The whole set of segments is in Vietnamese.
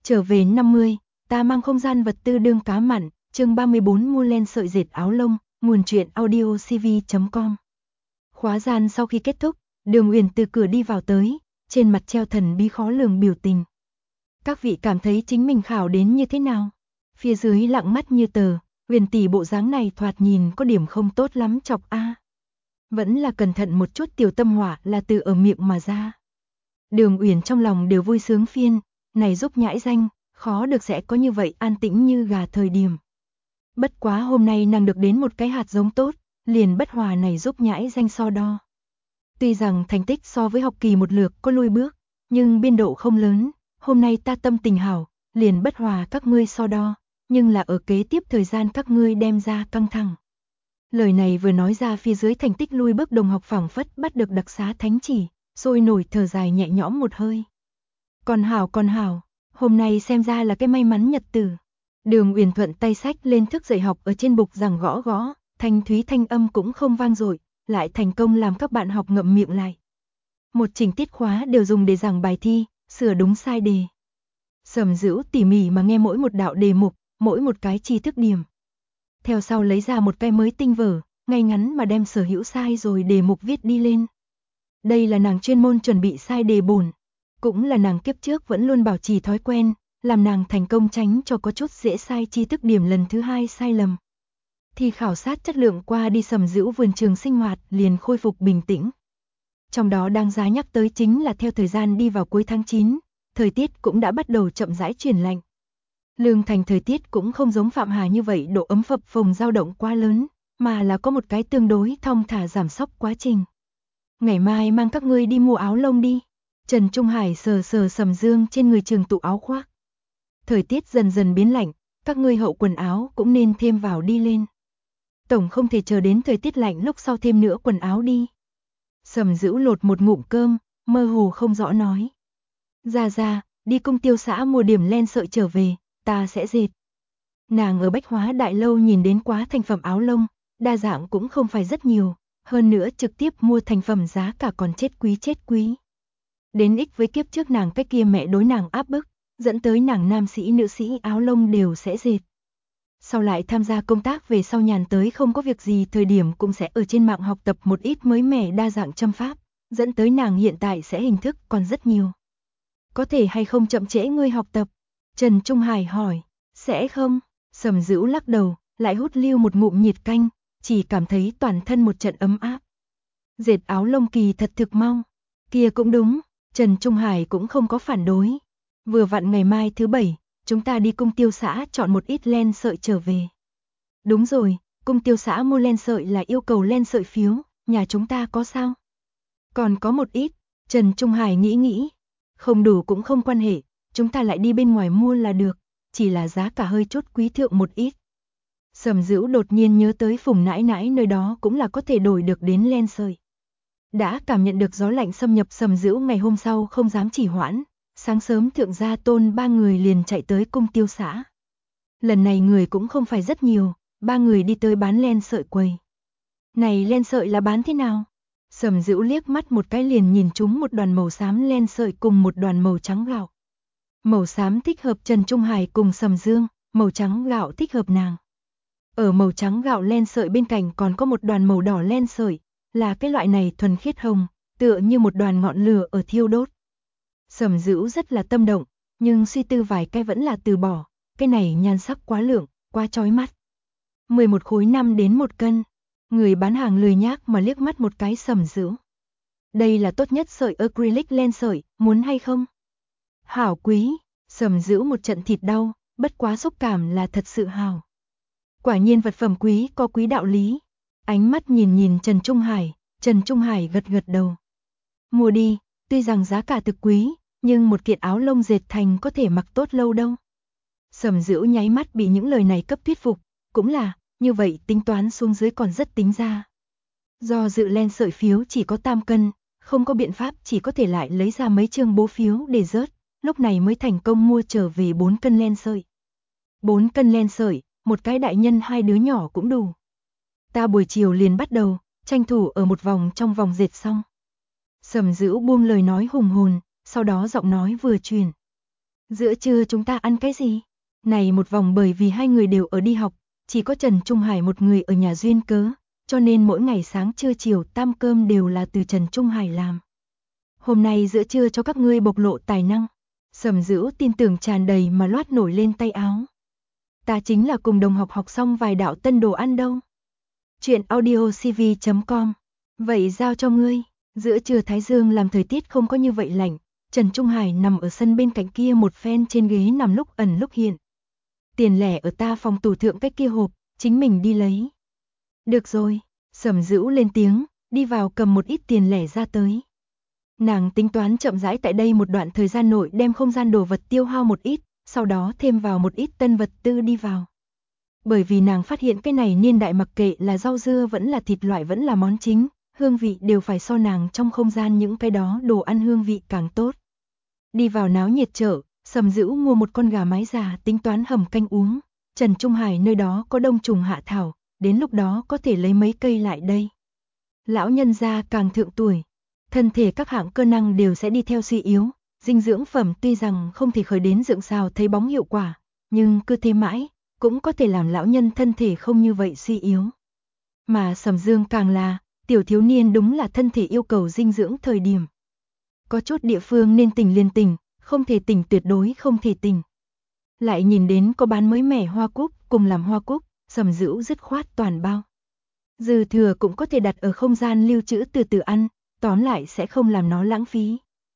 Trở về 50, ta mang không gian vật tư đương cá mặn, chương 34 mua len sợi dệt áo lông, nguồn truyện audio cv.com. Khóa gian sau khi kết thúc, Đường Uyển từ cửa đi vào tới, trên mặt treo thần bí khó lường biểu tình. Các vị cảm thấy chính mình khảo đến như thế nào? Phía dưới lặng mắt như tờ, Uyển tỷ bộ dáng này thoạt nhìn có điểm không tốt lắm chọc a. Vẫn là cẩn thận một chút, tiểu tâm hỏa là từ ở miệng mà ra. Đường Uyển trong lòng đều vui sướng phiên, này giúp nhãi danh, khó được sẽ có như vậy an tĩnh như gà thời điểm. Bất quá hôm nay nàng được đến một cái hạt giống tốt, liền bất hòa này giúp nhãi danh so đo. Tuy rằng thành tích so với học kỳ một lượt có lui bước, nhưng biên độ không lớn, hôm nay ta tâm tình hảo, liền bất hòa các ngươi so đo, nhưng là ở kế tiếp thời gian các ngươi đem ra căng thẳng. Lời này vừa nói ra, phía dưới thành tích lui bước đồng học phảng phất bắt được đặc xá thánh chỉ, sôi nổi thở dài nhẹ nhõm một hơi. Còn hảo, hôm nay xem ra là cái may mắn nhật tử. Đường Uyển thuận tay sách lên thức dạy học ở trên bục giảng gõ gõ, thanh thúy thanh âm cũng không vang dội, lại thành công làm các bạn học ngậm miệng lại. Một chỉnh tiết khóa đều dùng để giảng bài thi, sửa đúng sai đề. Sầm Dữu tỉ mỉ mà nghe mỗi một đạo đề mục, mỗi một cái tri thức điểm. Theo sau lấy ra một cái mới tinh vở, ngay ngắn mà đem sở hữu sai rồi đề mục viết đi lên. Đây là nàng chuyên môn chuẩn bị sai đề bổn, cũng là nàng kiếp trước vẫn luôn bảo trì thói quen, làm nàng thành công tránh cho có chút dễ sai tri thức điểm lần thứ hai sai lầm. Thì khảo sát chất lượng qua đi, Sầm Dữu vườn trường sinh hoạt liền khôi phục bình tĩnh. Trong đó đáng giá nhắc tới chính là theo thời gian đi vào cuối tháng 9, thời tiết cũng đã bắt đầu chậm rãi chuyển lạnh. Lương Thành thời tiết cũng không giống Phạm Hà như vậy độ ấm phập phồng dao động quá lớn, mà là có một cái tương đối thong thả giảm sóc quá trình. Ngày mai mang các ngươi đi mua áo lông đi. Trần Trung Hải sờ sờ Sầm Dương trên người trường tụ áo khoác. Thời tiết dần dần biến lạnh, các ngươi hậu quần áo cũng nên thêm vào đi lên. Tổng không thể chờ đến thời tiết lạnh lúc sau thêm nữa quần áo đi. Sầm Dữu lột một ngụm cơm, mơ hồ không rõ nói. Ra, đi Cung Tiêu xã mua điểm len sợi trở về, ta sẽ dệt. Nàng ở Bách Hóa Đại Lâu nhìn đến quá thành phẩm áo lông, đa dạng cũng không phải rất nhiều, hơn nữa trực tiếp mua thành phẩm giá cả còn chết quý. Đến ích với kiếp trước nàng cái kia mẹ đối nàng áp bức, dẫn tới nàng nam sĩ nữ sĩ áo lông đều sẽ dệt. Sau lại tham gia công tác về sau, nhàn tới không có việc gì thời điểm cũng sẽ ở trên mạng học tập một ít mới mẻ đa dạng châm pháp, dẫn tới nàng hiện tại sẽ hình thức còn rất nhiều. Có thể hay không chậm trễ ngươi học tập? Trần Trung Hải hỏi. Sẽ không. Sầm Dữu lắc đầu, lại hút lưu một ngụm nhiệt canh, chỉ cảm thấy toàn thân một trận ấm áp. Dệt áo lông kỳ thật thực mau. Kia cũng đúng, Trần Trung Hải cũng không có phản đối. Vừa vặn ngày mai thứ Bảy, chúng ta đi Cung Tiêu xã chọn một ít len sợi trở về. Đúng rồi, Cung Tiêu xã mua len sợi là yêu cầu len sợi phiếu, nhà chúng ta có sao? Còn có một ít. Trần Trung Hải nghĩ. Không đủ cũng không quan hệ, chúng ta lại đi bên ngoài mua là được, chỉ là giá cả hơi chút quý thượng một ít. Sầm Dữu đột nhiên nhớ tới Phùng nãi nãi nơi đó cũng là có thể đổi được đến len sợi. Đã cảm nhận được gió lạnh xâm nhập, Sầm Dữu ngày hôm sau không dám trì hoãn, sáng sớm Thượng Gia Tôn ba người liền chạy tới Cung Tiêu xã. Lần này người cũng không phải rất nhiều, ba người đi tới bán len sợi quầy. Này len sợi là bán thế nào? Sầm Dữu liếc mắt một cái liền nhìn trúng một đoàn màu xám len sợi cùng một đoàn màu trắng gạo. Màu xám thích hợp Trần Trung Hải cùng Sầm Dương, màu trắng gạo thích hợp nàng. Ở màu trắng gạo len sợi bên cạnh còn có một đoàn màu đỏ len sợi, là cái loại này thuần khiết hồng, tựa như một đoàn ngọn lửa ở thiêu đốt. Sầm Dữu rất là tâm động, nhưng suy tư vài cái vẫn là từ bỏ, cái này nhan sắc quá lượng, quá chói mắt. 11 khối 5 đến 1 cân. Người bán hàng lười nhác mà liếc mắt một cái Sầm Dữu. Đây là tốt nhất sợi acrylic len sợi, muốn hay không? Hảo quý. Sầm Dữu một trận thịt đau, bất quá xúc cảm là thật sự hảo. Quả nhiên vật phẩm quý có quý đạo lý. Ánh mắt nhìn Trần Trung Hải gật đầu. Mua đi, tuy rằng giá cả thực quý, nhưng một kiện áo lông dệt thành có thể mặc tốt lâu đâu. Sầm Dữu nháy mắt bị những lời này cấp thuyết phục, cũng là, như vậy tính toán xuống dưới còn rất tính ra. Do dự len sợi phiếu chỉ có tam cân, không có biện pháp, chỉ có thể lại lấy ra mấy chương bố phiếu để rớt, lúc này mới thành công mua trở về 4 cân len sợi. 4 cân len sợi, một cái đại nhân hai đứa nhỏ cũng đủ. Ta buổi chiều liền bắt đầu, tranh thủ ở một vòng trong vòng dệt xong. Sầm Dữu buông lời nói hùng hồn, sau đó giọng nói vừa chuyển. Giữa trưa chúng ta ăn cái gì? Này một vòng bởi vì hai người đều ở đi học, chỉ có Trần Trung Hải một người ở nhà duyên cớ, cho nên mỗi ngày sáng trưa chiều tam cơm đều là từ Trần Trung Hải làm. Hôm nay giữa trưa cho các ngươi bộc lộ tài năng. Sầm Dữu tin tưởng tràn đầy mà loát nổi lên tay áo. Ta chính là cùng đồng học xong vài đạo tân đồ ăn đâu. Chuyện audiocv.com. Vậy giao cho ngươi. Giữa trưa thái dương làm thời tiết không có như vậy lạnh. Trần Trung Hải nằm ở sân bên cạnh kia một phen trên ghế nằm lúc ẩn lúc hiện. Tiền lẻ ở ta phòng tủ thượng cái kia hộp, chính mình đi lấy. Được rồi, Sầm Dữu lên tiếng, đi vào cầm một ít tiền lẻ ra tới. Nàng tính toán chậm rãi tại đây một đoạn thời gian nội đem không gian đồ vật tiêu hao một ít, sau đó thêm vào một ít tân vật tư đi vào. Bởi vì nàng phát hiện cái này niên đại mặc kệ là rau dưa vẫn là thịt loại vẫn là món chính, hương vị đều phải so nàng trong không gian những cái đó đồ ăn hương vị càng tốt. Đi vào náo nhiệt chợ, Sầm Dữu mua một con gà mái già tính toán hầm canh uống, Trần Trung Hải nơi đó có đông trùng hạ thảo, đến lúc đó có thể lấy mấy cây lại đây. Lão nhân gia càng thượng tuổi, thân thể các hạng cơ năng đều sẽ đi theo suy yếu, dinh dưỡng phẩm tuy rằng không thể khởi đến dựng xào thấy bóng hiệu quả, nhưng cứ thế mãi, cũng có thể làm lão nhân thân thể không như vậy suy yếu. Mà Sầm Dương càng là, tiểu thiếu niên đúng là thân thể yêu cầu dinh dưỡng thời điểm. Có chút địa phương nên tỉnh liền tỉnh, không thể tỉnh tuyệt đối không thể tỉnh. Lại nhìn đến có bán mới mẻ hoa cúc, cùng làm hoa cúc, Sầm Dữu dứt khoát toàn bao. Dư thừa cũng có thể đặt ở không gian lưu trữ từ từ ăn, tóm lại sẽ không làm nó lãng phí.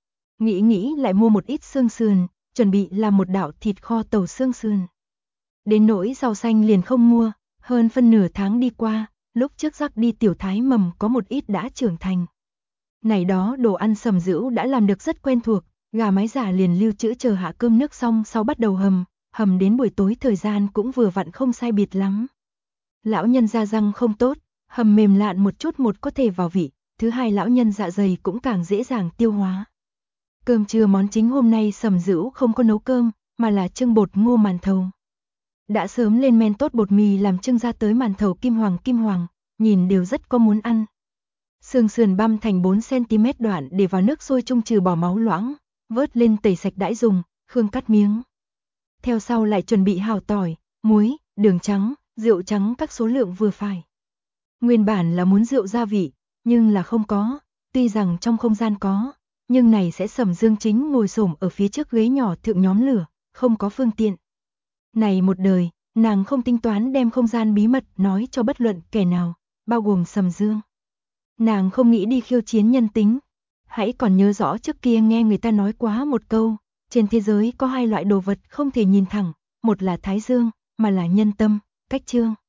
Nghĩ lại mua một ít xương sườn, chuẩn bị làm một đạo thịt kho tàu xương sườn. Đến nỗi rau xanh liền không mua, hơn phân nửa tháng đi qua, lúc trước rắc đi tiểu thái mầm có một ít đã trưởng thành. Này đó đồ ăn Sầm Dữu đã làm được rất quen thuộc, gà mái giả liền lưu trữ chờ hạ cơm nước xong sau bắt đầu hầm đến buổi tối thời gian cũng vừa vặn không sai biệt lắm. Lão nhân da răng không tốt, hầm mềm lạn một chút một có thể vào vị, thứ hai lão nhân dạ dày cũng càng dễ dàng tiêu hóa. Cơm trưa món chính hôm nay Sầm Dữu không có nấu cơm, mà là trưng bột ngô màn thầu. Đã sớm lên men tốt bột mì làm trưng ra tới màn thầu kim hoàng, nhìn đều rất có muốn ăn. Xương sườn băm thành 4cm đoạn để vào nước sôi trung trừ bỏ máu loãng, vớt lên tẩy sạch đãi dùng, khương cắt miếng. Theo sau lại chuẩn bị hào tỏi, muối, đường trắng, rượu trắng các số lượng vừa phải. Nguyên bản là muốn rượu gia vị, nhưng là không có, tuy rằng trong không gian có, nhưng này sẽ Sầm Dương chính ngồi xổm ở phía trước ghế nhỏ thượng nhóm lửa, không có phương tiện. Này một đời, nàng không tính toán đem không gian bí mật nói cho bất luận kẻ nào, bao gồm Sầm Dương. Nàng không nghĩ đi khiêu chiến nhân tính. Hãy còn nhớ rõ trước kia nghe người ta nói quá một câu, trên thế giới có hai loại đồ vật không thể nhìn thẳng, một là thái dương, mà là nhân tâm, cách chương.